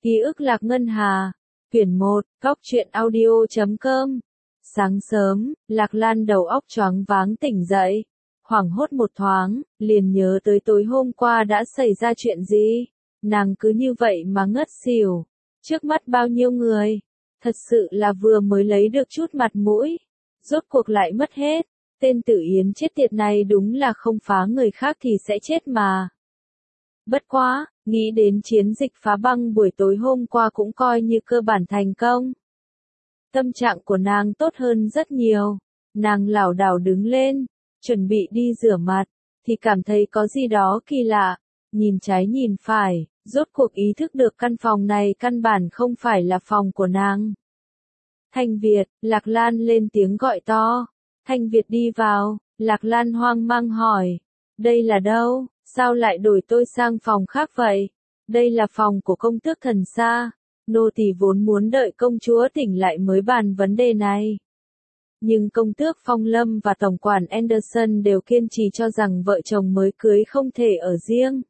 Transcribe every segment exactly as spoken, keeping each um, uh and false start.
Ký ức Lạc Ngân Hà, quyển một, góc truyện audio chấm com. Sáng sớm, Lạc Lan đầu óc choáng váng tỉnh dậy, hoảng hốt một thoáng, liền nhớ tới tối hôm qua đã xảy ra chuyện gì. Nàng cứ như vậy mà ngất xỉu, trước mắt bao nhiêu người, thật sự là vừa mới lấy được chút mặt mũi, rốt cuộc lại mất hết. Tên Tử Yến chết tiệt này đúng là không phá người khác thì sẽ chết mà. Bất quá, nghĩ đến chiến dịch phá băng buổi tối hôm qua cũng coi như cơ bản thành công. Tâm trạng của nàng tốt hơn rất nhiều, nàng lảo đảo đứng lên, chuẩn bị đi rửa mặt, thì cảm thấy có gì đó kỳ lạ, nhìn trái nhìn phải, rốt cuộc ý thức được căn phòng này căn bản không phải là phòng của nàng. Thanh Việt, Lạc Lan lên tiếng gọi to. Thanh Việt đi vào, Lạc Lan hoang mang hỏi, đây là đâu, sao lại đổi tôi sang phòng khác vậy? Đây là phòng của công tước Thần Sa, nô tỳ vốn muốn đợi công chúa tỉnh lại mới bàn vấn đề này. Nhưng công tước Phong Lâm và tổng quản Anderson đều kiên trì cho rằng vợ chồng mới cưới không thể ở riêng.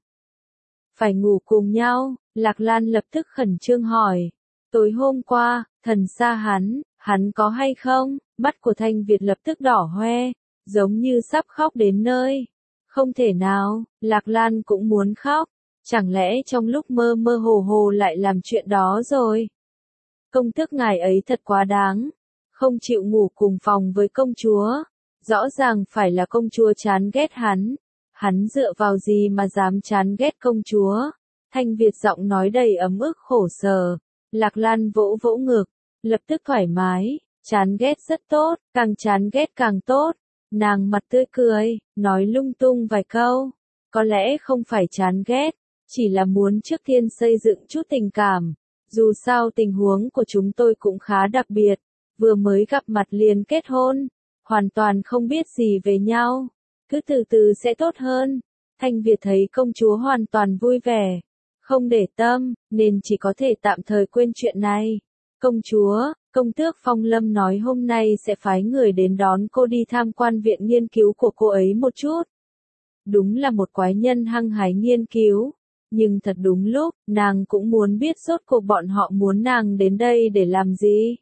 Phải ngủ cùng nhau, Lạc Lan lập tức khẩn trương hỏi, tối hôm qua, Thần Sa hắn, hắn có hay không? Mắt của Thanh Việt lập tức đỏ hoe, giống như sắp khóc đến nơi. Không thể nào, Lạc Lan cũng muốn khóc, chẳng lẽ trong lúc mơ mơ hồ hồ lại làm chuyện đó rồi? Công tước ngài ấy thật quá đáng, không chịu ngủ cùng phòng với công chúa, rõ ràng phải là công chúa chán ghét hắn, hắn dựa vào gì mà dám chán ghét công chúa? Thanh Việt giọng nói đầy ấm ức khổ sở, Lạc Lan vỗ vỗ ngực, lập tức thoải mái. Chán ghét rất tốt, càng chán ghét càng tốt. Nàng mặt tươi cười, nói lung tung vài câu. Có lẽ không phải chán ghét, chỉ là muốn trước tiên xây dựng chút tình cảm. Dù sao tình huống của chúng tôi cũng khá đặc biệt. Vừa mới gặp mặt liền kết hôn, hoàn toàn không biết gì về nhau. Cứ từ từ sẽ tốt hơn. Thanh Việt thấy công chúa hoàn toàn vui vẻ, không để tâm, nên chỉ có thể tạm thời quên chuyện này. Công chúa, công tước Phong Lâm nói hôm nay sẽ phái người đến đón cô đi tham quan viện nghiên cứu của cô ấy một chút. Đúng là một quái nhân hăng hái nghiên cứu, nhưng thật đúng lúc, nàng cũng muốn biết rốt cuộc bọn họ muốn nàng đến đây để làm gì.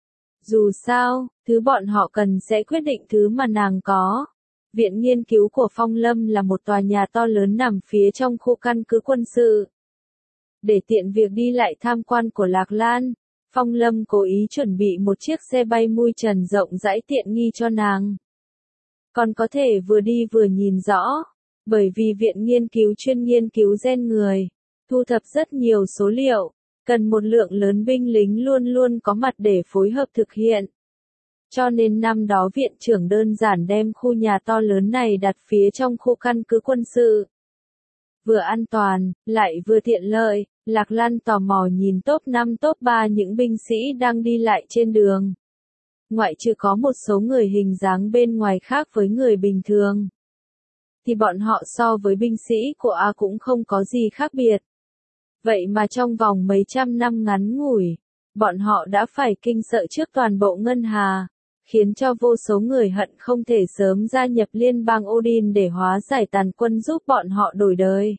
Dù sao, thứ bọn họ cần sẽ quyết định thứ mà nàng có. Viện nghiên cứu của Phong Lâm là một tòa nhà to lớn nằm phía trong khu căn cứ quân sự. Để tiện việc đi lại tham quan của Lạc Lan, Phong Lâm cố ý chuẩn bị một chiếc xe bay mui trần rộng rãi tiện nghi cho nàng. Còn có thể vừa đi vừa nhìn rõ, bởi vì viện nghiên cứu chuyên nghiên cứu gen người, thu thập rất nhiều số liệu, cần một lượng lớn binh lính luôn luôn có mặt để phối hợp thực hiện. Cho nên năm đó viện trưởng đơn giản đem khu nhà to lớn này đặt phía trong khu căn cứ quân sự. Vừa an toàn, lại vừa tiện lợi. Lạc Lan tò mò nhìn top năm top ba những binh sĩ đang đi lại trên đường. Ngoại trừ có một số người hình dáng bên ngoài khác với người bình thường, thì bọn họ so với binh sĩ của A cũng không có gì khác biệt. Vậy mà trong vòng mấy trăm năm ngắn ngủi, bọn họ đã phải kinh sợ trước toàn bộ Ngân Hà, khiến cho vô số người hận không thể sớm gia nhập liên bang Odin để hóa giải tàn quân giúp bọn họ đổi đời.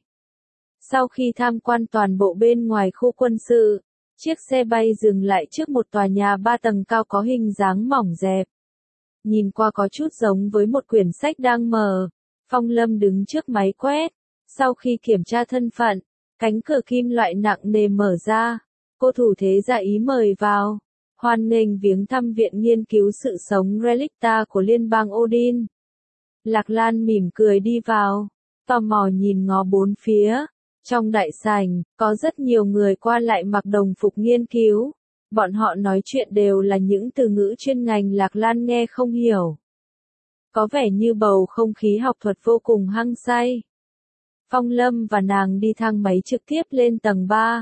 Sau khi tham quan toàn bộ bên ngoài khu quân sự, chiếc xe bay dừng lại trước một tòa nhà ba tầng cao có hình dáng mỏng dẹp. Nhìn qua có chút giống với một quyển sách đang mở. Phong Lâm đứng trước máy quét. Sau khi kiểm tra thân phận, cánh cửa kim loại nặng nề mở ra. Cô thủ thế ra ý mời vào. Hoan nghênh viếng thăm viện nghiên cứu sự sống Relicta của liên bang Odin. Lạc Lan mỉm cười đi vào, tò mò nhìn ngó bốn phía. Trong đại sảnh, có rất nhiều người qua lại mặc đồng phục nghiên cứu. Bọn họ nói chuyện đều là những từ ngữ chuyên ngành Lạc Lan nghe không hiểu. Có vẻ như bầu không khí học thuật vô cùng hăng say. Phong Lâm và nàng đi thang máy trực tiếp lên tầng ba.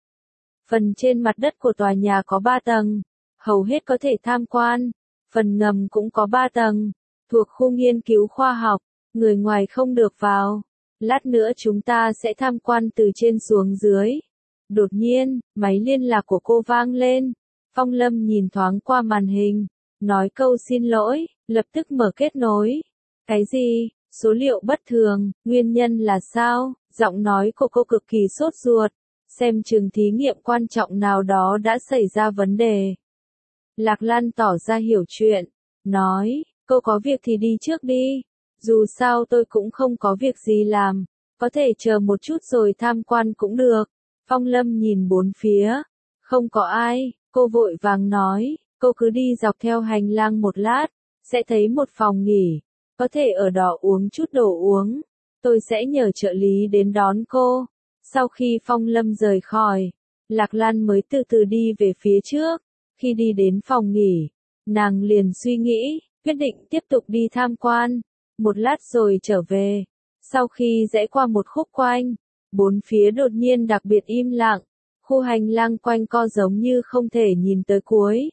Phần trên mặt đất của tòa nhà có ba tầng, hầu hết có thể tham quan. Phần ngầm cũng có ba tầng, thuộc khu nghiên cứu khoa học, người ngoài không được vào. Lát nữa chúng ta sẽ tham quan từ trên xuống dưới. Đột nhiên, máy liên lạc của cô vang lên. Phong Lâm nhìn thoáng qua màn hình, nói câu xin lỗi, lập tức mở kết nối. Cái gì? Số liệu bất thường, nguyên nhân là sao? Giọng nói của cô cực kỳ sốt ruột. xem chừng thí nghiệm quan trọng nào đó đã xảy ra vấn đề. Lạc Lan tỏ ra hiểu chuyện, nói, cô có việc thì đi trước đi, dù sao tôi cũng không có việc gì làm, có thể chờ một chút rồi tham quan cũng được. Phong Lâm nhìn bốn phía, không có ai, cô vội vàng nói, cô cứ đi dọc theo hành lang một lát, sẽ thấy một phòng nghỉ, có thể ở đó uống chút đồ uống, tôi sẽ nhờ trợ lý đến đón cô. Sau khi Phong Lâm rời khỏi, Lạc Lan mới từ từ đi về phía trước, khi đi đến phòng nghỉ, nàng liền suy nghĩ, quyết định tiếp tục đi tham quan, một lát rồi trở về. Sau khi rẽ qua một khúc quanh, bốn phía đột nhiên đặc biệt im lặng, khu hành lang quanh co giống như không thể nhìn tới cuối.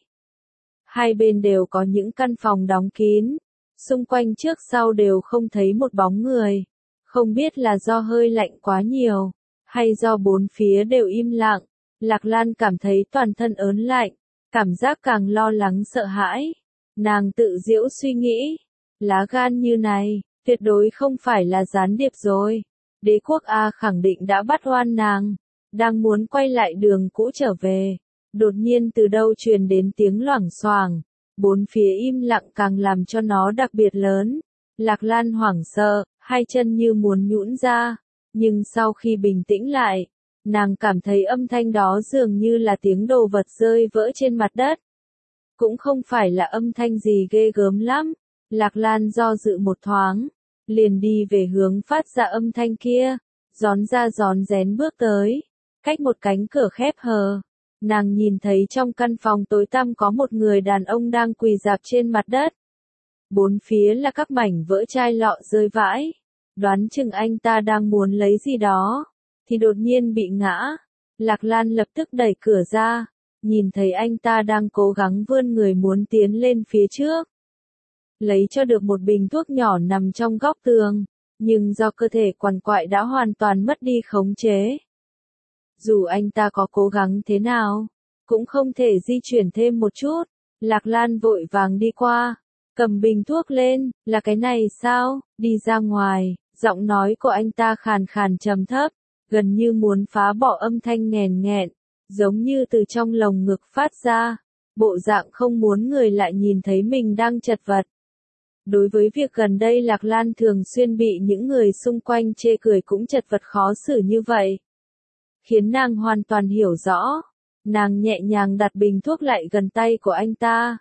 Hai bên đều có những căn phòng đóng kín, xung quanh trước sau đều không thấy một bóng người, không biết là do hơi lạnh quá nhiều, hay do bốn phía đều im lặng. Lạc Lan cảm thấy toàn thân ớn lạnh, cảm giác càng lo lắng sợ hãi. Nàng tự giễu suy nghĩ, lá gan như này, tuyệt đối không phải là gián điệp rồi. Đế quốc A khẳng định đã bắt oan nàng, đang muốn quay lại đường cũ trở về. Đột nhiên từ đâu truyền đến tiếng loảng xoảng, bốn phía im lặng càng làm cho nó đặc biệt lớn. Lạc Lan hoảng sợ, hai chân như muốn nhũn ra, nhưng sau khi bình tĩnh lại, nàng cảm thấy âm thanh đó dường như là tiếng đồ vật rơi vỡ trên mặt đất. Cũng không phải là âm thanh gì ghê gớm lắm. Lạc Lan do dự một thoáng, liền đi về hướng phát ra âm thanh kia, rón ra rón rén bước tới, cách một cánh cửa khép hờ. Nàng nhìn thấy trong căn phòng tối tăm có một người đàn ông đang quỳ rạp trên mặt đất. Bốn phía là các mảnh vỡ chai lọ rơi vãi, đoán chừng anh ta đang muốn lấy gì đó, thì đột nhiên bị ngã. Lạc Lan lập tức đẩy cửa ra, nhìn thấy anh ta đang cố gắng vươn người muốn tiến lên phía trước, lấy cho được một bình thuốc nhỏ nằm trong góc tường, nhưng do cơ thể quằn quại đã hoàn toàn mất đi khống chế. Dù anh ta có cố gắng thế nào, cũng không thể di chuyển thêm một chút. Lạc Lan vội vàng đi qua, cầm bình thuốc lên, là cái này sao, đi ra ngoài. Giọng nói của anh ta khàn khàn trầm thấp, gần như muốn phá bỏ âm thanh nghèn nghẹn, giống như từ trong lồng ngực phát ra, bộ dạng không muốn người lại nhìn thấy mình đang chật vật. Đối với việc gần đây Lạc Lan thường xuyên bị những người xung quanh chê cười cũng chật vật khó xử như vậy, khiến nàng hoàn toàn hiểu rõ. Nàng nhẹ nhàng đặt bình thuốc lại gần tay của anh ta.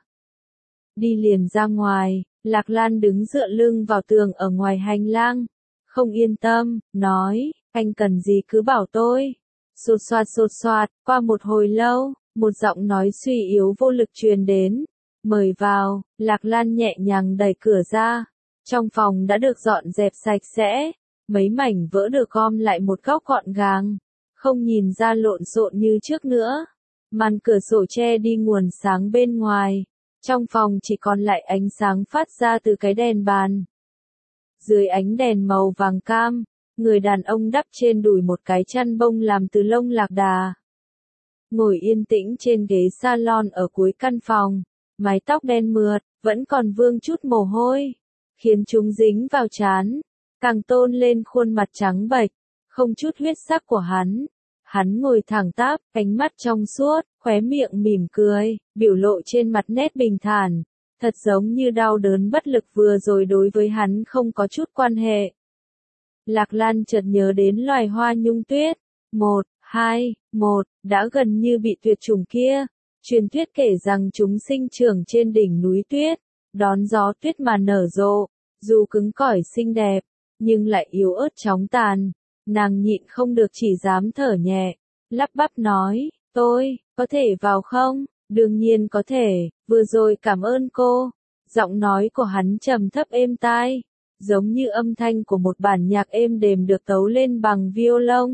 Đi liền ra ngoài, Lạc Lan đứng dựa lưng vào tường ở ngoài hành lang, không yên tâm, nói, anh cần gì cứ bảo tôi. Sột soạt sột soạt, qua một hồi lâu, một giọng nói suy yếu vô lực truyền đến. Mời vào. Lạc Lan nhẹ nhàng đẩy cửa ra. Trong phòng đã được dọn dẹp sạch sẽ, mấy mảnh vỡ được gom lại một góc gọn gàng, không nhìn ra lộn xộn như trước nữa. Màn cửa sổ che đi nguồn sáng bên ngoài, trong phòng chỉ còn lại ánh sáng phát ra từ cái đèn bàn. Dưới ánh đèn màu vàng cam, người đàn ông đắp trên đùi một cái chăn bông làm từ lông lạc đà, ngồi yên tĩnh trên ghế salon ở cuối căn phòng, mái tóc đen mượt, vẫn còn vương chút mồ hôi, khiến chúng dính vào trán, càng tôn lên khuôn mặt trắng bệch, không chút huyết sắc của hắn. Hắn ngồi thẳng tắp, ánh mắt trong suốt, khóe miệng mỉm cười, biểu lộ trên mặt nét bình thản, thật giống như đau đớn bất lực vừa rồi đối với hắn không có chút quan hệ. Lạc Lan chợt nhớ đến loài hoa nhung tuyết, một, hai, một, đã gần như bị tuyệt chủng kia. Truyền thuyết kể rằng chúng sinh trưởng trên đỉnh núi tuyết, đón gió tuyết mà nở rộ, dù cứng cỏi xinh đẹp, nhưng lại yếu ớt chóng tàn. Nàng nhịn không được chỉ dám thở nhẹ, lắp bắp nói, tôi, có thể vào không? Đương nhiên có thể, vừa rồi cảm ơn cô. Giọng nói của hắn trầm thấp êm tai, giống như âm thanh của một bản nhạc êm đềm được tấu lên bằng violon.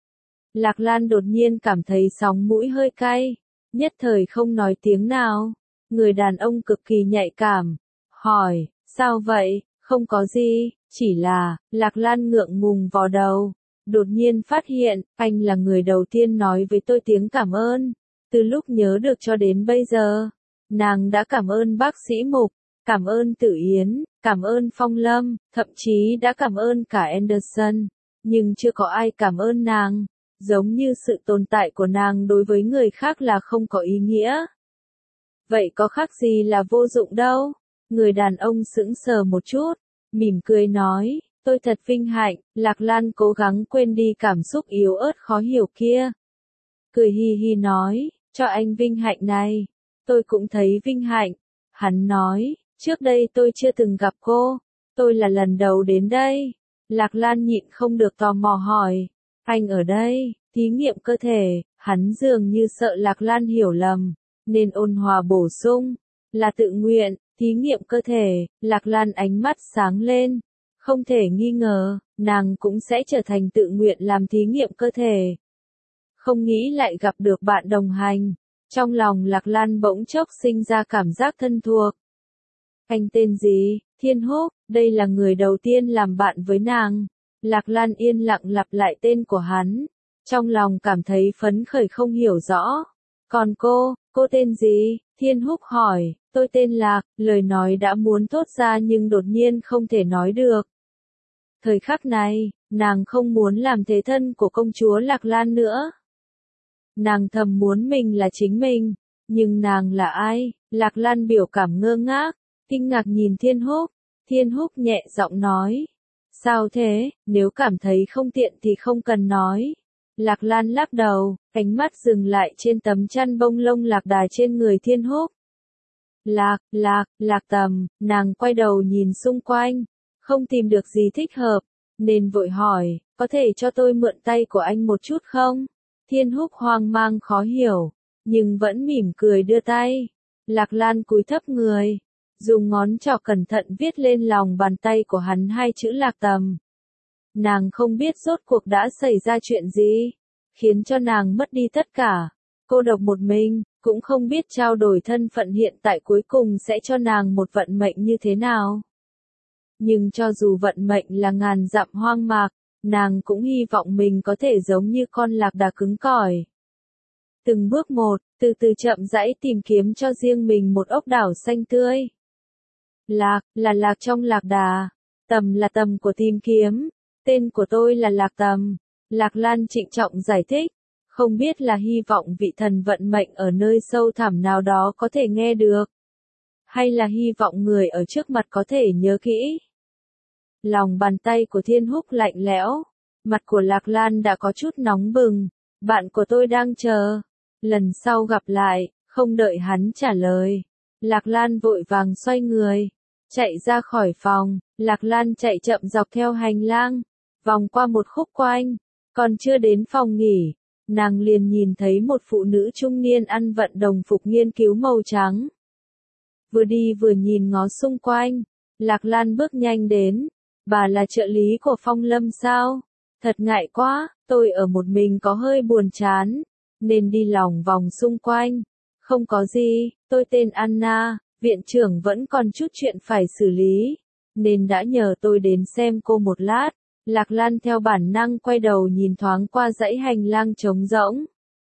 Lạc Lan đột nhiên cảm thấy sóng mũi hơi cay, nhất thời không nói tiếng nào. Người đàn ông cực kỳ nhạy cảm, hỏi, sao vậy? Không có gì, chỉ là, Lạc Lan ngượng ngùng vò đầu. Đột nhiên phát hiện, anh là người đầu tiên nói với tôi tiếng cảm ơn. Từ lúc nhớ được cho đến bây giờ, nàng đã cảm ơn bác sĩ Mục, cảm ơn Tử Yến, cảm ơn Phong Lâm, thậm chí đã cảm ơn cả Anderson, nhưng chưa có ai cảm ơn nàng. giống như sự tồn tại của nàng đối với người khác là không có ý nghĩa. Vậy có khác gì là vô dụng đâu? Người đàn ông sững sờ một chút, mỉm cười nói, tôi thật vinh hạnh. Lạc Lan cố gắng quên đi cảm xúc yếu ớt khó hiểu kia. Cười hi hi nói, cho anh vinh hạnh này. Tôi cũng thấy vinh hạnh. Hắn nói, trước đây tôi chưa từng gặp cô. Tôi là lần đầu đến đây. Lạc Lan nhịn không được tò mò hỏi, anh ở đây, thí nghiệm cơ thể. Hắn dường như sợ Lạc Lan hiểu lầm, nên ôn hòa bổ sung, là tự nguyện, thí nghiệm cơ thể. Lạc Lan ánh mắt sáng lên, không thể nghi ngờ, nàng cũng sẽ trở thành tự nguyện làm thí nghiệm cơ thể. Không nghĩ lại gặp được bạn đồng hành, trong lòng Lạc Lan bỗng chốc sinh ra cảm giác thân thuộc. Anh tên gì? Thiên Húc, đây là người đầu tiên làm bạn với nàng. Lạc Lan yên lặng lặp lại tên của hắn, trong lòng cảm thấy phấn khởi không hiểu rõ. Còn cô, cô tên gì? Thiên Húc hỏi, tôi tên Lạc. Lời nói đã muốn thốt ra nhưng đột nhiên không thể nói được. Thời khắc này, nàng không muốn làm thế thân của công chúa Lạc Lan nữa. Nàng thầm muốn mình là chính mình, nhưng nàng là ai? Lạc Lan biểu cảm ngơ ngác, kinh ngạc nhìn Thiên Húc. Thiên Húc nhẹ giọng nói, sao thế, nếu cảm thấy không tiện thì không cần nói. Lạc Lan lắc đầu, ánh mắt dừng lại trên tấm chăn bông lông lạc đà trên người Thiên Húc. Lạc, lạc, lạc tầm, nàng quay đầu nhìn xung quanh, không tìm được gì thích hợp, nên vội hỏi, có thể cho tôi mượn tay của anh một chút không? Thiên Húc hoang mang khó hiểu, nhưng vẫn mỉm cười đưa tay. Lạc Lan cúi thấp người, dùng ngón trỏ cẩn thận viết lên lòng bàn tay của hắn hai chữ Lạc Tầm. Nàng không biết rốt cuộc đã xảy ra chuyện gì, khiến cho nàng mất đi tất cả, cô độc một mình, cũng không biết trao đổi thân phận hiện tại cuối cùng sẽ cho nàng một vận mệnh như thế nào. Nhưng cho dù vận mệnh là ngàn dặm hoang mạc, nàng cũng hy vọng mình có thể giống như con lạc đà cứng cỏi. Từng bước một, từ từ chậm rãi tìm kiếm cho riêng mình một ốc đảo xanh tươi. Lạc, là lạc trong lạc đà. Tầm là tầm của tìm kiếm. Tên của tôi là Lạc Tầm. Lạc Lan trịnh trọng giải thích. Không biết là hy vọng vị thần vận mệnh ở nơi sâu thẳm nào đó có thể nghe được. Hay là hy vọng người ở trước mặt có thể nhớ kỹ. Lòng bàn tay của Thiên Húc lạnh lẽo. Mặt của Lạc Lan đã có chút nóng bừng. Bạn của tôi đang chờ. Lần sau gặp lại, không đợi hắn trả lời. Lạc Lan vội vàng xoay người. Chạy ra khỏi phòng, Lạc Lan chạy chậm dọc theo hành lang, vòng qua một khúc quanh, còn chưa đến phòng nghỉ, nàng liền nhìn thấy một phụ nữ trung niên ăn vận đồng phục nghiên cứu màu trắng. Vừa đi vừa nhìn ngó xung quanh, Lạc Lan bước nhanh đến, bà là trợ lý của Phong Lâm sao? Thật ngại quá, tôi ở một mình có hơi buồn chán, nên đi lòng vòng xung quanh. Không có gì, tôi tên Anna. Viện trưởng vẫn còn chút chuyện phải xử lý, nên đã nhờ tôi đến xem cô một lát. Lạc Lan theo bản năng quay đầu nhìn thoáng qua dãy hành lang trống rỗng,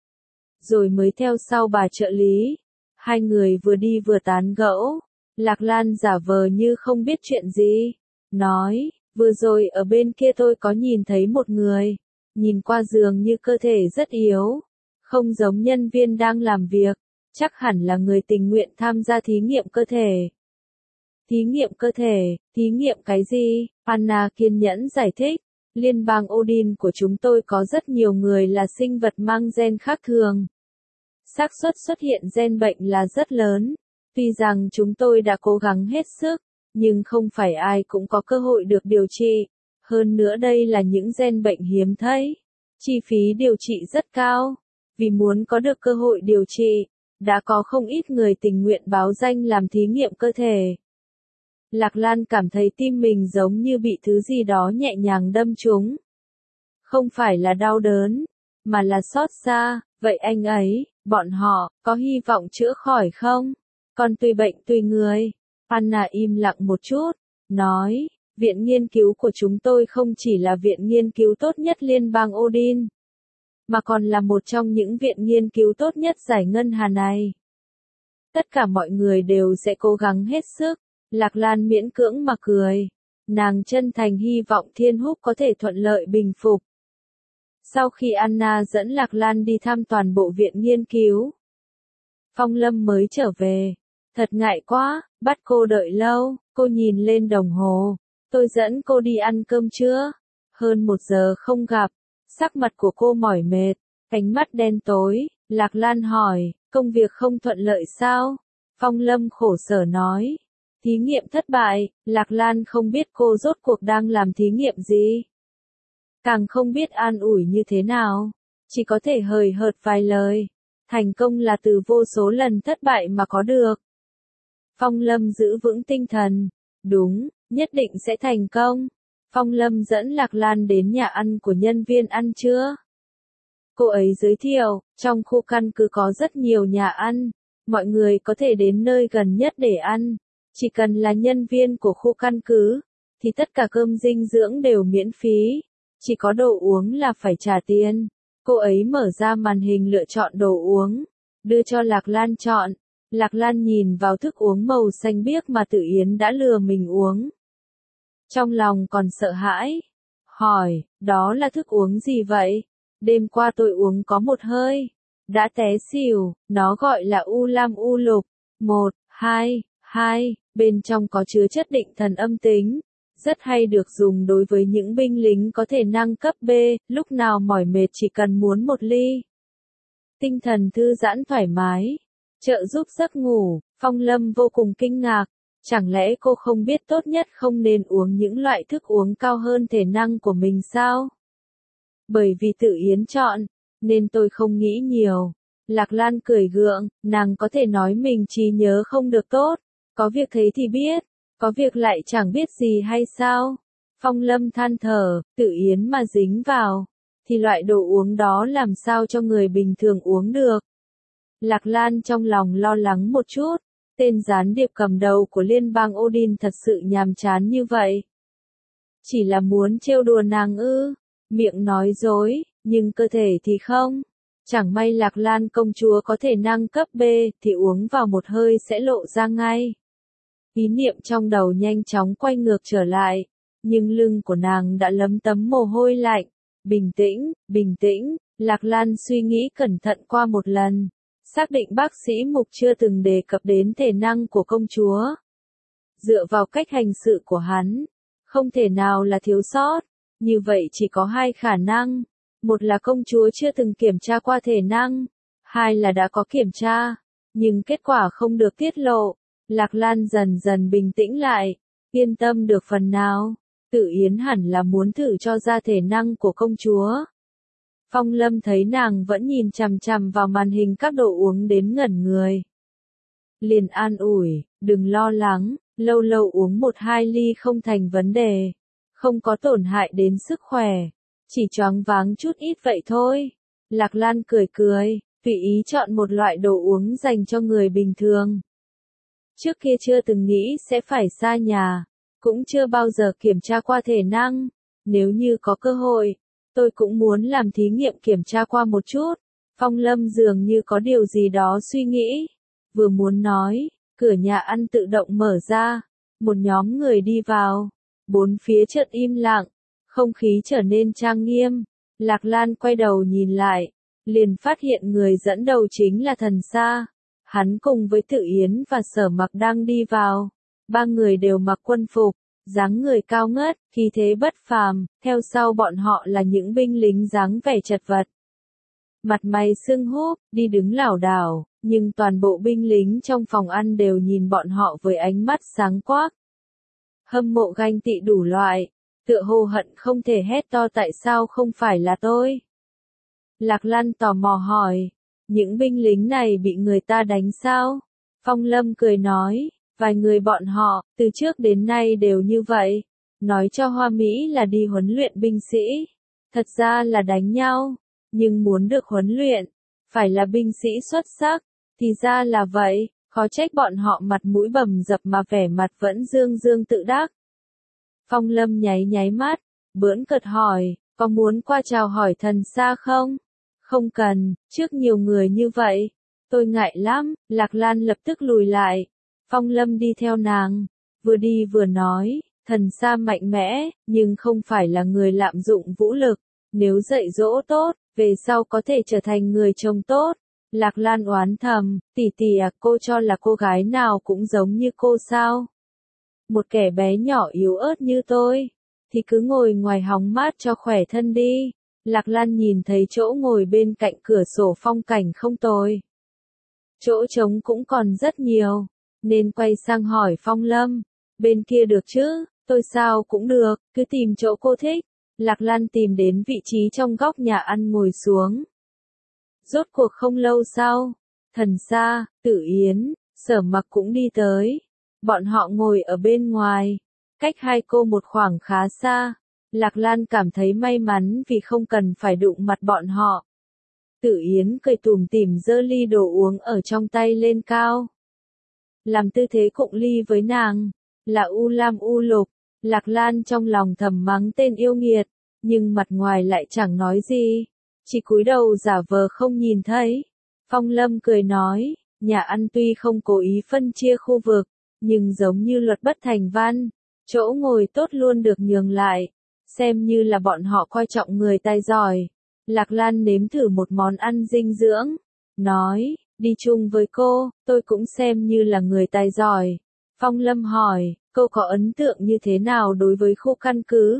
rồi mới theo sau bà trợ lý. Hai người vừa đi vừa tán gẫu. Lạc Lan giả vờ như không biết chuyện gì, nói, vừa rồi ở bên kia tôi có nhìn thấy một người, nhìn qua giường như cơ thể rất yếu, không giống nhân viên đang làm việc. Chắc hẳn là người tình nguyện tham gia thí nghiệm cơ thể. Thí nghiệm cơ thể, thí nghiệm cái gì? Anna kiên nhẫn giải thích. Liên bang Odin của chúng tôi có rất nhiều người là sinh vật mang gen khác thường. Xác suất xuất hiện gen bệnh là rất lớn. Tuy rằng chúng tôi đã cố gắng hết sức, nhưng không phải ai cũng có cơ hội được điều trị. Hơn nữa đây là những gen bệnh hiếm thấy. Chi phí điều trị rất cao. Vì muốn có được cơ hội điều trị, đã có không ít người tình nguyện báo danh làm thí nghiệm cơ thể. Lạc Lan cảm thấy tim mình giống như bị thứ gì đó nhẹ nhàng đâm trúng. Không phải là đau đớn, mà là xót xa. Vậy anh ấy, bọn họ, có hy vọng chữa khỏi không? Còn tùy bệnh tùy người. Anna im lặng một chút, nói, viện nghiên cứu của chúng tôi không chỉ là viện nghiên cứu tốt nhất liên bang Odin, mà còn là một trong những viện nghiên cứu tốt nhất giải ngân hà này. Tất cả mọi người đều sẽ cố gắng hết sức. Lạc Lan miễn cưỡng mà cười. Nàng chân thành hy vọng Thiên Húc có thể thuận lợi bình phục. Sau khi Anna dẫn Lạc Lan đi thăm toàn bộ viện nghiên cứu, Phong Lâm mới trở về. Thật ngại quá, bắt cô đợi lâu, cô nhìn lên đồng hồ. Tôi dẫn cô đi ăn cơm chưa? Hơn một giờ không gặp, sắc mặt của cô mỏi mệt, ánh mắt đen tối. Lạc Lan hỏi, công việc không thuận lợi sao? Phong Lâm khổ sở nói, thí nghiệm thất bại. Lạc Lan không biết cô rốt cuộc đang làm thí nghiệm gì. Càng không biết an ủi như thế nào, chỉ có thể hời hợt vài lời. Thành công là từ vô số lần thất bại mà có được. Phong Lâm giữ vững tinh thần, đúng, nhất định sẽ thành công. Phong Lâm dẫn Lạc Lan đến nhà ăn của nhân viên ăn trưa. Cô ấy giới thiệu, trong khu căn cứ có rất nhiều nhà ăn, mọi người có thể đến nơi gần nhất để ăn. Chỉ cần là nhân viên của khu căn cứ, thì tất cả cơm dinh dưỡng đều miễn phí, chỉ có đồ uống là phải trả tiền. Cô ấy mở ra màn hình lựa chọn đồ uống, đưa cho Lạc Lan chọn. Lạc Lan nhìn vào thức uống màu xanh biếc mà Tử Yến đã lừa mình uống. Trong lòng còn sợ hãi, hỏi, đó là thức uống gì vậy? Đêm qua tôi uống có một hơi, đã té xỉu, nó gọi là U Lam U Lục, một, hai, hai, bên trong có chứa chất định thần âm tính, rất hay được dùng đối với những binh lính có thể năng cấp B, lúc nào mỏi mệt chỉ cần muốn một ly. Tinh thần thư giãn thoải mái, trợ giúp giấc ngủ. Phong Lâm vô cùng kinh ngạc, chẳng lẽ cô không biết tốt nhất không nên uống những loại thức uống cao hơn thể năng của mình sao? Bởi vì Tử Yến chọn, nên tôi không nghĩ nhiều. Lạc Lan cười gượng, nàng có thể nói mình trí nhớ không được tốt, có việc thấy thì biết, có việc lại chẳng biết gì hay sao? Phong Lâm than thở, Tử Yến mà dính vào, thì loại đồ uống đó làm sao cho người bình thường uống được? Lạc Lan trong lòng lo lắng một chút, tên gián điệp cầm đầu của liên bang Odin thật sự nhàm chán như vậy. Chỉ là muốn trêu đùa nàng ư, miệng nói dối, nhưng cơ thể thì không. Chẳng may Lạc Lan công chúa có thể năng cấp B, thì uống vào một hơi sẽ lộ ra ngay. Ý niệm trong đầu nhanh chóng quay ngược trở lại, nhưng lưng của nàng đã lấm tấm mồ hôi lạnh. Bình tĩnh, bình tĩnh, Lạc Lan suy nghĩ cẩn thận qua một lần, xác định bác sĩ Mục chưa từng đề cập đến thể năng của công chúa. Dựa vào cách hành sự của hắn, không thể nào là thiếu sót, như vậy chỉ có hai khả năng, một là công chúa chưa từng kiểm tra qua thể năng, hai là đã có kiểm tra, nhưng kết quả không được tiết lộ. Lạc Lan dần dần bình tĩnh lại, yên tâm được phần nào. Tử Yến hẳn là muốn thử cho ra thể năng của công chúa. Phong Lâm thấy nàng vẫn nhìn chằm chằm vào màn hình các đồ uống đến ngẩn người. Liền an ủi, đừng lo lắng, lâu lâu uống một hai ly không thành vấn đề, không có tổn hại đến sức khỏe, chỉ choáng váng chút ít vậy thôi. Lạc Lan cười cười, tùy ý chọn một loại đồ uống dành cho người bình thường. Trước kia chưa từng nghĩ sẽ phải xa nhà, cũng chưa bao giờ kiểm tra qua thể năng, nếu như có cơ hội, tôi cũng muốn làm thí nghiệm kiểm tra qua một chút. Phong Lâm dường như có điều gì đó suy nghĩ, vừa muốn nói, cửa nhà ăn tự động mở ra, một nhóm người đi vào, bốn phía chợt im lặng, không khí trở nên trang nghiêm. Lạc Lan quay đầu nhìn lại, liền phát hiện người dẫn đầu chính là Thần Sa. Hắn cùng với Tử Yến và Sở Mặc đang đi vào, ba người đều mặc quân phục, dáng người cao ngất, khí thế bất phàm, theo sau bọn họ là những binh lính dáng vẻ chật vật. Mặt mày sưng húp, đi đứng lảo đảo, nhưng toàn bộ binh lính trong phòng ăn đều nhìn bọn họ với ánh mắt sáng quắc. Hâm mộ ganh tị đủ loại, tựa hồ hận không thể hét to tại sao không phải là tôi. Lạc Lan tò mò hỏi, những binh lính này bị người ta đánh sao? Phong Lâm cười nói, vài người bọn họ, từ trước đến nay đều như vậy, nói cho hoa mỹ là đi huấn luyện binh sĩ, thật ra là đánh nhau, nhưng muốn được huấn luyện, phải là binh sĩ xuất sắc, thì ra là vậy, khó trách bọn họ mặt mũi bầm dập mà vẻ mặt vẫn dương dương tự đắc. Phong Lâm nháy nháy mắt, bỡn cợt hỏi, có muốn qua chào hỏi Thần Sa không? Không cần, trước nhiều người như vậy, tôi ngại lắm. Lạc Lan lập tức lùi lại. Phong Lâm đi theo nàng, vừa đi vừa nói, Thần Sa mạnh mẽ, nhưng không phải là người lạm dụng vũ lực, nếu dạy dỗ tốt, về sau có thể trở thành người chồng tốt. Lạc Lan oán thầm, tỷ tỷ à, cô cho là cô gái nào cũng giống như cô sao? Một kẻ bé nhỏ yếu ớt như tôi, thì cứ ngồi ngoài hóng mát cho khỏe thân đi. Lạc Lan nhìn thấy chỗ ngồi bên cạnh cửa sổ phong cảnh không tồi. Chỗ trống cũng còn rất nhiều, nên quay sang hỏi Phong Lâm, bên kia được chứ, tôi sao cũng được, cứ tìm chỗ cô thích. Lạc Lan tìm đến vị trí trong góc nhà ăn ngồi xuống. Rốt cuộc không lâu sau, Thần Sa, Tử Yến, Sở Mặc cũng đi tới. Bọn họ ngồi ở bên ngoài, cách hai cô một khoảng khá xa. Lạc Lan cảm thấy may mắn vì không cần phải đụng mặt bọn họ. Tử Yến cười tủm tỉm giơ ly đồ uống ở trong tay lên cao. Làm tư thế cụng ly với nàng, là U Lam U Lục. Lạc Lan trong lòng thầm mắng tên yêu nghiệt, nhưng mặt ngoài lại chẳng nói gì, chỉ cúi đầu giả vờ không nhìn thấy. Phong Lâm cười nói, nhà ăn tuy không cố ý phân chia khu vực, nhưng giống như luật bất thành văn, chỗ ngồi tốt luôn được nhường lại, xem như là bọn họ coi trọng người tài giỏi. Lạc Lan nếm thử một món ăn dinh dưỡng, nói, đi chung với cô, tôi cũng xem như là người tài giỏi. Phong Lâm hỏi, cô có ấn tượng như thế nào đối với khu căn cứ?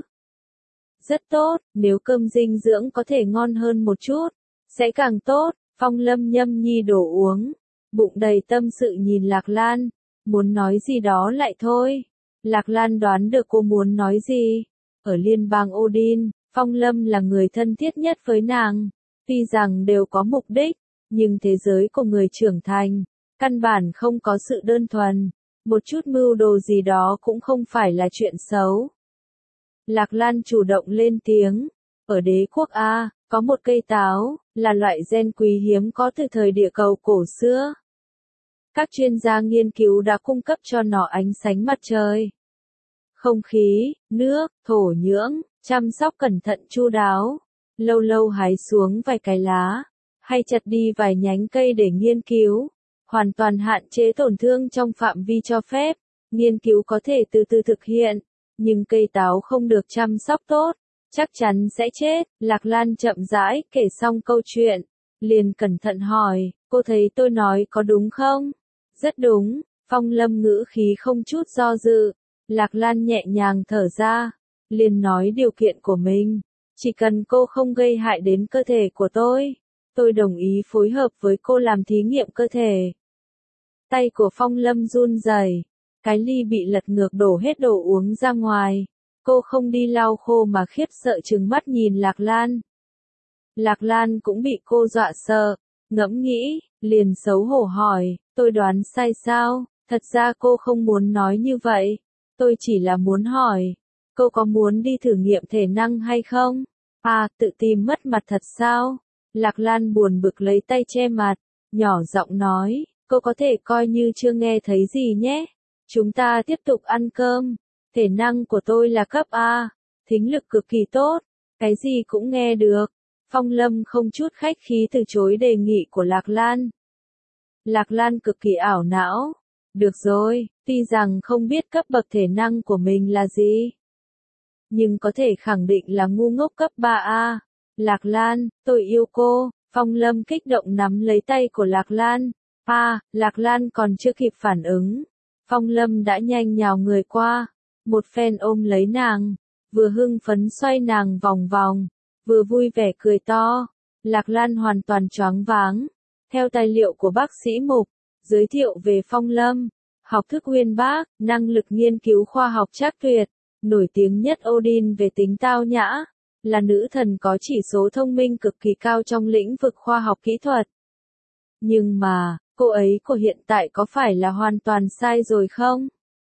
Rất tốt, nếu cơm dinh dưỡng có thể ngon hơn một chút, sẽ càng tốt. Phong Lâm nhâm nhi đồ uống, bụng đầy tâm sự nhìn Lạc Lan, muốn nói gì đó lại thôi. Lạc Lan đoán được cô muốn nói gì. Ở liên bang Odin, Phong Lâm là người thân thiết nhất với nàng. Tuy rằng đều có mục đích, nhưng thế giới của người trưởng thành, căn bản không có sự đơn thuần. Một chút mưu đồ gì đó cũng không phải là chuyện xấu. Lạc Lan chủ động lên tiếng. Ở đế quốc A, có một cây táo, là loại gen quý hiếm có từ thời địa cầu cổ xưa. Các chuyên gia nghiên cứu đã cung cấp cho nó ánh sáng mặt trời, không khí, nước, thổ nhưỡng, chăm sóc cẩn thận chu đáo. Lâu lâu hái xuống vài cái lá, hay chặt đi vài nhánh cây để nghiên cứu. Hoàn toàn hạn chế tổn thương trong phạm vi cho phép. Nghiên cứu có thể từ từ thực hiện, nhưng cây táo không được chăm sóc tốt, chắc chắn sẽ chết. Lạc Lan chậm rãi kể xong câu chuyện, liền cẩn thận hỏi, cô thấy tôi nói có đúng không? Rất đúng. Phong Lâm ngữ khí không chút do dự. Lạc Lan nhẹ nhàng thở ra, liền nói điều kiện của mình. Chỉ cần cô không gây hại đến cơ thể của tôi, tôi đồng ý phối hợp với cô làm thí nghiệm cơ thể. Tay của Phong Lâm run rẩy, cái ly bị lật ngược đổ hết đồ uống ra ngoài. Cô không đi lau khô mà khiếp sợ trừng mắt nhìn Lạc Lan. Lạc Lan cũng bị cô dọa sợ, ngẫm nghĩ, liền xấu hổ hỏi, tôi đoán sai sao? Thật ra cô không muốn nói như vậy. Tôi chỉ là muốn hỏi, cô có muốn đi thử nghiệm thể năng hay không? À, tự tìm mất mặt thật sao? Lạc Lan buồn bực lấy tay che mặt, nhỏ giọng nói, cô có thể coi như chưa nghe thấy gì nhé. Chúng ta tiếp tục ăn cơm. Thể năng của tôi là cấp A, thính lực cực kỳ tốt, cái gì cũng nghe được. Phong Lâm không chút khách khí từ chối đề nghị của Lạc Lan. Lạc Lan cực kỳ ảo não. Được rồi, tuy rằng không biết cấp bậc thể năng của mình là gì, nhưng có thể khẳng định là ngu ngốc cấp ba A. Lạc Lan, tôi yêu cô. Phong Lâm kích động nắm lấy tay của Lạc Lan. À, Lạc Lan còn chưa kịp phản ứng. Phong Lâm đã nhanh nhào người qua, một phen ôm lấy nàng, vừa hưng phấn xoay nàng vòng vòng, vừa vui vẻ cười to. Lạc Lan hoàn toàn choáng váng. Theo tài liệu của bác sĩ Mục, giới thiệu về Phong Lâm, học thức uyên bác, năng lực nghiên cứu khoa học trác tuyệt, nổi tiếng nhất Odin về tính tao nhã, là nữ thần có chỉ số thông minh cực kỳ cao trong lĩnh vực khoa học kỹ thuật. Nhưng mà, cô ấy của hiện tại có phải là hoàn toàn sai rồi không?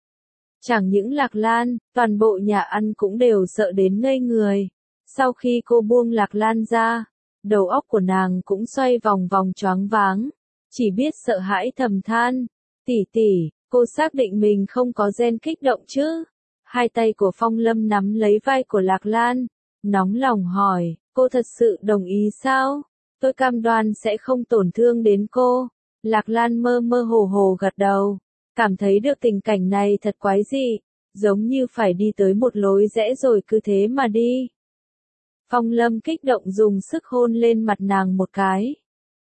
Chẳng những Lạc Lan, toàn bộ nhà ăn cũng đều sợ đến ngây người. Sau khi cô buông Lạc Lan ra, đầu óc của nàng cũng xoay vòng vòng choáng váng, chỉ biết sợ hãi thầm than. Tỷ tỷ, cô xác định mình không có gen kích động chứ? Hai tay của Phong Lâm nắm lấy vai của Lạc Lan, nóng lòng hỏi, cô thật sự đồng ý sao? Tôi cam đoan sẽ không tổn thương đến cô. Lạc Lan mơ mơ hồ hồ gật đầu, cảm thấy được tình cảnh này thật quái dị, giống như phải đi tới một lối rẽ rồi cứ thế mà đi. Phong Lâm kích động dùng sức hôn lên mặt nàng một cái.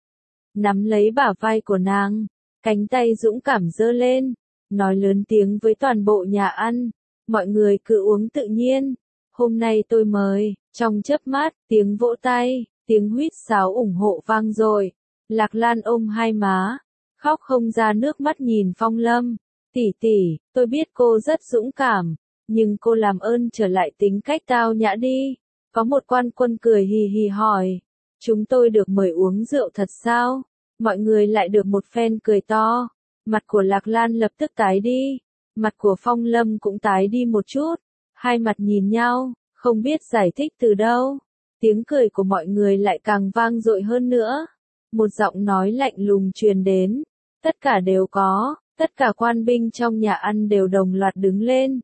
Nắm lấy bả vai của nàng, cánh tay dũng cảm giơ lên, nói lớn tiếng với toàn bộ nhà ăn, mọi người cứ uống tự nhiên, hôm nay tôi mời, trong chớp mắt, tiếng vỗ tay, tiếng huýt sáo ủng hộ vang dội. Lạc Lan ôm hai má, khóc không ra nước mắt nhìn Phong Lâm, tỷ tỷ, tôi biết cô rất dũng cảm, nhưng cô làm ơn trở lại tính cách tao nhã đi. Có một quan quân cười hì hì hỏi, chúng tôi được mời uống rượu thật sao? Mọi người lại được một phen cười to, mặt của Lạc Lan lập tức tái đi, mặt của Phong Lâm cũng tái đi một chút, hai mặt nhìn nhau, không biết giải thích từ đâu, tiếng cười của mọi người lại càng vang dội hơn nữa, một giọng nói lạnh lùng truyền đến, tất cả đều có, tất cả quan binh trong nhà ăn đều đồng loạt đứng lên.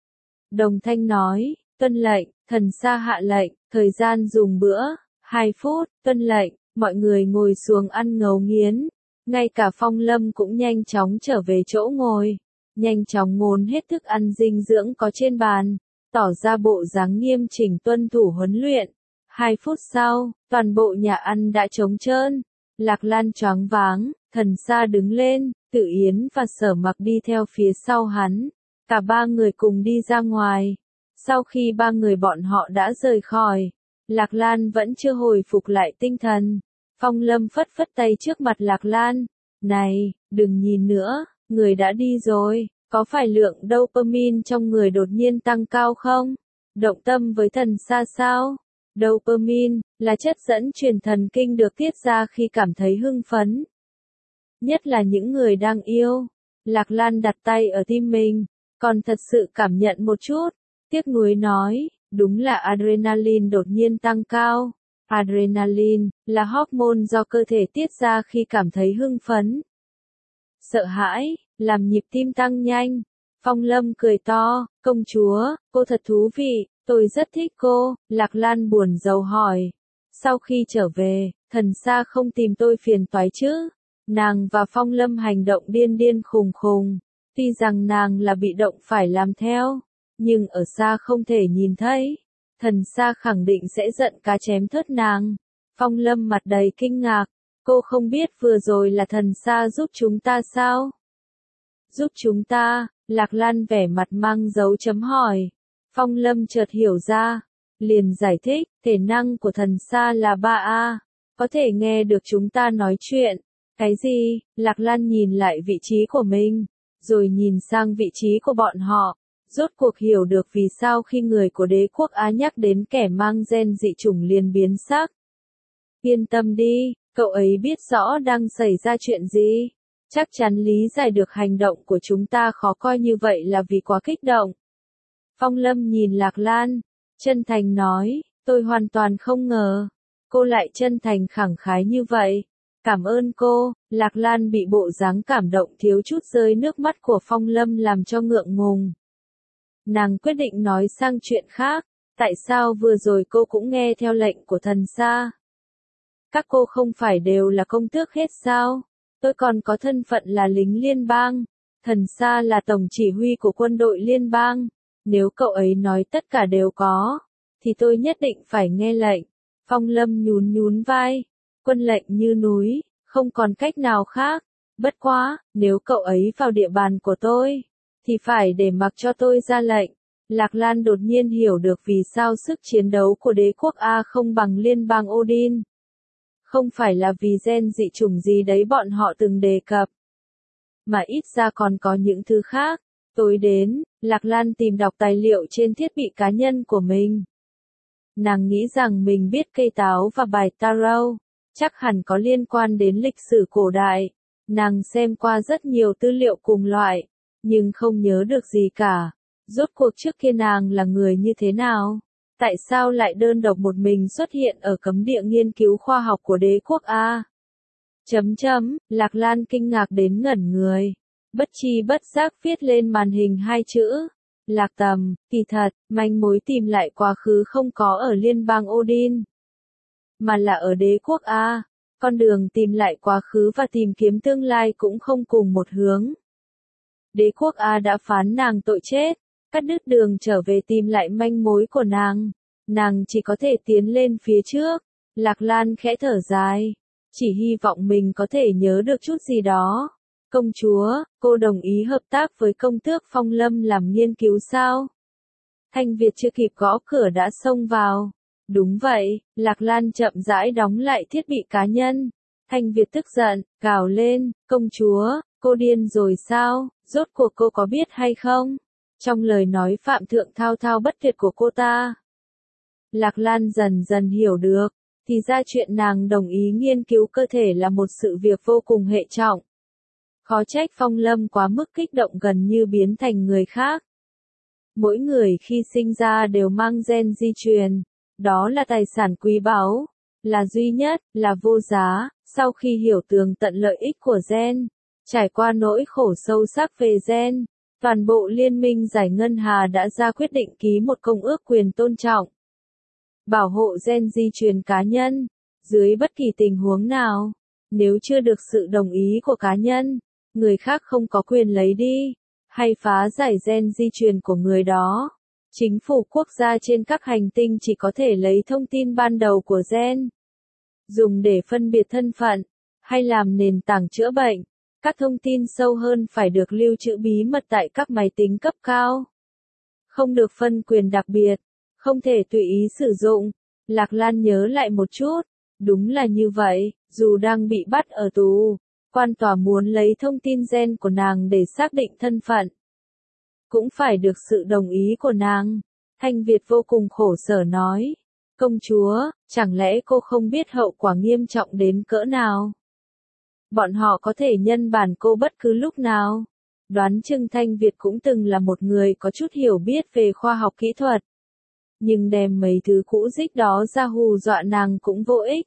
Đồng thanh nói, tuân lệnh, thần xa hạ lệnh, thời gian dùng bữa, hai phút, tuân lệnh, mọi người ngồi xuống ăn ngấu nghiến, ngay cả Phong Lâm cũng nhanh chóng trở về chỗ ngồi, nhanh chóng ngốn hết thức ăn dinh dưỡng có trên bàn, tỏ ra bộ dáng nghiêm chỉnh tuân thủ huấn luyện. Hai phút sau, toàn bộ nhà ăn đã trống trơn, Lạc Lan choáng váng, thần xa đứng lên, Tự Yến và Sở Mặc đi theo phía sau hắn, cả ba người cùng đi ra ngoài. Sau khi ba người bọn họ đã rời khỏi, Lạc Lan vẫn chưa hồi phục lại tinh thần. Phong Lâm phất phất tay trước mặt Lạc Lan, này, đừng nhìn nữa, người đã đi rồi, có phải lượng dopamine trong người đột nhiên tăng cao không? Động tâm với thần xa sao? Dopamine là chất dẫn truyền thần kinh được tiết ra khi cảm thấy hưng phấn. Nhất là những người đang yêu. Lạc Lan đặt tay ở tim mình, còn thật sự cảm nhận một chút. Tiếc nuối nói, đúng là adrenaline đột nhiên tăng cao. Adrenaline là hormone do cơ thể tiết ra khi cảm thấy hưng phấn. Sợ hãi, làm nhịp tim tăng nhanh. Phong Lâm cười to, công chúa, cô thật thú vị, tôi rất thích cô. Lạc Lan buồn rầu hỏi. Sau khi trở về, thần xa không tìm tôi phiền toái chứ? Nàng và Phong Lâm hành động điên điên khùng khùng. Tuy rằng nàng là bị động phải làm theo, nhưng ở xa không thể nhìn thấy. Thần xa khẳng định sẽ giận cá chém thớt nàng. Phong Lâm mặt đầy kinh ngạc. Cô không biết vừa rồi là thần xa giúp chúng ta sao? Giúp chúng ta, Lạc Lan vẻ mặt mang dấu chấm hỏi. Phong Lâm chợt hiểu ra, liền giải thích, thể năng của thần xa là ba A, có thể nghe được chúng ta nói chuyện. Cái gì? Lạc Lan nhìn lại vị trí của mình, rồi nhìn sang vị trí của bọn họ, rốt cuộc hiểu được vì sao khi người của đế quốc Á nhắc đến kẻ mang gen dị chủng liền biến sắc. Yên tâm đi, cậu ấy biết rõ đang xảy ra chuyện gì. Chắc chắn lý giải được hành động của chúng ta khó coi như vậy là vì quá kích động. Phong Lâm nhìn Lạc Lan, chân thành nói, tôi hoàn toàn không ngờ, cô lại chân thành khẳng khái như vậy. Cảm ơn cô. Lạc Lan bị bộ dáng cảm động thiếu chút rơi nước mắt của Phong Lâm làm cho ngượng ngùng. Nàng quyết định nói sang chuyện khác, tại sao vừa rồi cô cũng nghe theo lệnh của thần xa? Các cô không phải đều là công tước hết sao? Tôi còn có thân phận là lính liên bang, thần xa là tổng chỉ huy của quân đội liên bang, nếu cậu ấy nói tất cả đều có, thì tôi nhất định phải nghe lệnh. Phong Lâm nhún nhún vai, quân lệnh như núi, không còn cách nào khác, bất quá, nếu cậu ấy vào địa bàn của tôi, thì phải để mặc cho tôi ra lệnh. Lạc Lan đột nhiên hiểu được vì sao sức chiến đấu của đế quốc A không bằng liên bang Odin. Không phải là vì gen dị chủng gì đấy bọn họ từng đề cập, mà ít ra còn có những thứ khác. Tối đến, Lạc Lan tìm đọc tài liệu trên thiết bị cá nhân của mình. Nàng nghĩ rằng mình biết cây táo và bài tarot, chắc hẳn có liên quan đến lịch sử cổ đại. Nàng xem qua rất nhiều tư liệu cùng loại, nhưng không nhớ được gì cả. Rốt cuộc trước kia nàng là người như thế nào? Tại sao lại đơn độc một mình xuất hiện ở cấm địa nghiên cứu khoa học của đế quốc A? Chấm chấm, Lạc Lan kinh ngạc đến ngẩn người. Bất chi bất giác viết lên màn hình hai chữ. Lạc Tầm, kỳ thật, manh mối tìm lại quá khứ không có ở liên bang Odin, mà là ở đế quốc A. Con đường tìm lại quá khứ và tìm kiếm tương lai cũng không cùng một hướng. Đế quốc A đã phán nàng tội chết, cắt đứt đường trở về tìm lại manh mối của nàng. nàng chỉ có thể tiến lên phía trước. Lạc Lan khẽ thở dài, chỉ hy vọng mình có thể nhớ được chút gì đó. Công chúa, cô đồng ý hợp tác với công tước Phong Lâm làm nghiên cứu sao? Thanh Việt chưa kịp gõ cửa đã xông vào. Đúng vậy, Lạc Lan chậm rãi đóng lại thiết bị cá nhân. Thanh Việt tức giận, gào lên, công chúa, cô điên rồi sao, rốt cuộc cô có biết hay không? Trong lời nói phạm thượng thao thao bất tuyệt của cô ta. Lạc Lan dần dần hiểu được, thì ra chuyện nàng đồng ý nghiên cứu cơ thể là một sự việc vô cùng hệ trọng. Khó trách Phong Lâm quá mức kích động gần như biến thành người khác. Mỗi người khi sinh ra đều mang gen di truyền, đó là tài sản quý báu, là duy nhất, là vô giá. Sau khi hiểu tường tận lợi ích của gen, trải qua nỗi khổ sâu sắc về gen, toàn bộ Liên minh Giải Ngân Hà đã ra quyết định ký một công ước quyền tôn trọng, bảo hộ gen di truyền cá nhân, dưới bất kỳ tình huống nào. Nếu chưa được sự đồng ý của cá nhân, người khác không có quyền lấy đi, hay phá giải gen di truyền của người đó. Chính phủ quốc gia trên các hành tinh chỉ có thể lấy thông tin ban đầu của gen, dùng để phân biệt thân phận, hay làm nền tảng chữa bệnh. Các thông tin sâu hơn phải được lưu trữ bí mật tại các máy tính cấp cao. Không được phân quyền đặc biệt, không thể tùy ý sử dụng. Lạc Lan nhớ lại một chút, đúng là như vậy, dù đang bị bắt ở tù, quan tòa muốn lấy thông tin gen của nàng để xác định thân phận, cũng phải được sự đồng ý của nàng. Thanh Việt vô cùng khổ sở nói, công chúa, chẳng lẽ cô không biết hậu quả nghiêm trọng đến cỡ nào? Bọn họ có thể nhân bản cô bất cứ lúc nào. Đoán chừng Thanh Việt cũng từng là một người có chút hiểu biết về khoa học kỹ thuật. Nhưng đem mấy thứ cũ dích đó ra hù dọa nàng cũng vô ích.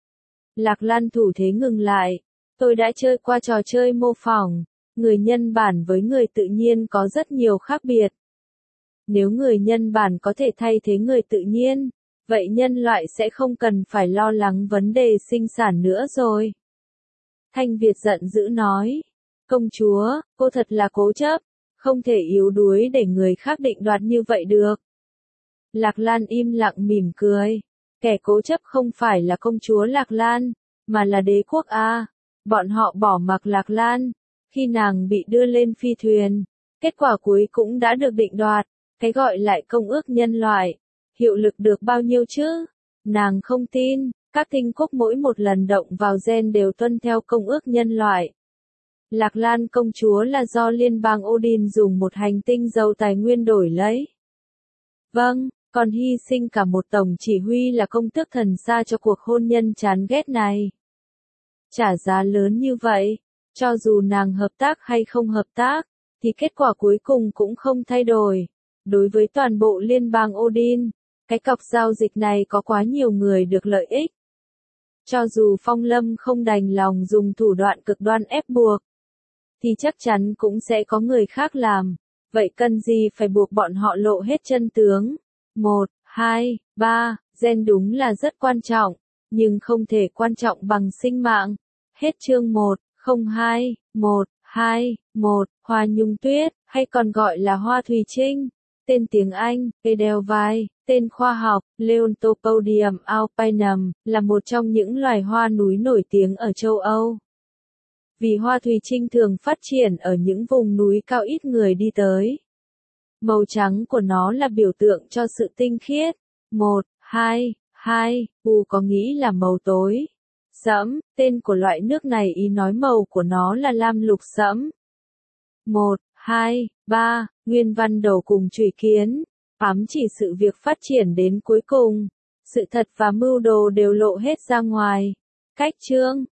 Lạc Lan thủ thế ngừng lại. Tôi đã chơi qua trò chơi mô phỏng. Người nhân bản với người tự nhiên có rất nhiều khác biệt. Nếu người nhân bản có thể thay thế người tự nhiên, vậy nhân loại sẽ không cần phải lo lắng vấn đề sinh sản nữa rồi. Thanh Việt giận dữ nói, công chúa, cô thật là cố chấp, không thể yếu đuối để người khác định đoạt như vậy được. Lạc Lan im lặng mỉm cười, kẻ cố chấp không phải là công chúa Lạc Lan, mà là đế quốc A. Bọn họ bỏ mặc Lạc Lan, khi nàng bị đưa lên phi thuyền, kết quả cuối cũng đã được định đoạt, cái gọi lại công ước nhân loại, hiệu lực được bao nhiêu chứ? Nàng không tin. Các tinh quốc mỗi một lần động vào gen đều tuân theo công ước nhân loại. Lạc Lan công chúa là do liên bang Odin dùng một hành tinh giàu tài nguyên đổi lấy. Vâng, còn hy sinh cả một tổng chỉ huy là công tước thần xa cho cuộc hôn nhân chán ghét này. Trả giá lớn như vậy, cho dù nàng hợp tác hay không hợp tác, thì kết quả cuối cùng cũng không thay đổi. Đối với toàn bộ liên bang Odin, cái cọc giao dịch này có quá nhiều người được lợi ích. Cho dù Phong Lâm không đành lòng dùng thủ đoạn cực đoan ép buộc, thì chắc chắn cũng sẽ có người khác làm. Vậy cần gì phải buộc bọn họ lộ hết chân tướng? Một, hai, ba, gen đúng là rất quan trọng, nhưng không thể quan trọng bằng sinh mạng. Hết chương một, không hai, một, hai, một, Hoa Nhung Tuyết, hay còn gọi là Hoa Thùy Trinh. Tên tiếng Anh, Edelweiss, tên khoa học, Leontopodium alpinum, là một trong những loài hoa núi nổi tiếng ở châu Âu. Vì hoa thùy trinh thường phát triển ở những vùng núi cao ít người đi tới. Màu trắng của nó là biểu tượng cho sự tinh khiết. Một, hai, hai, U có nghĩ là màu tối. Sẫm, tên của loại nước này ý nói màu của nó là lam lục sẫm. Một, hai, ba, nguyên văn đầu cùng chùy kiến, ám chỉ sự việc phát triển đến cuối cùng, sự thật và mưu đồ đều lộ hết ra ngoài. Cách chương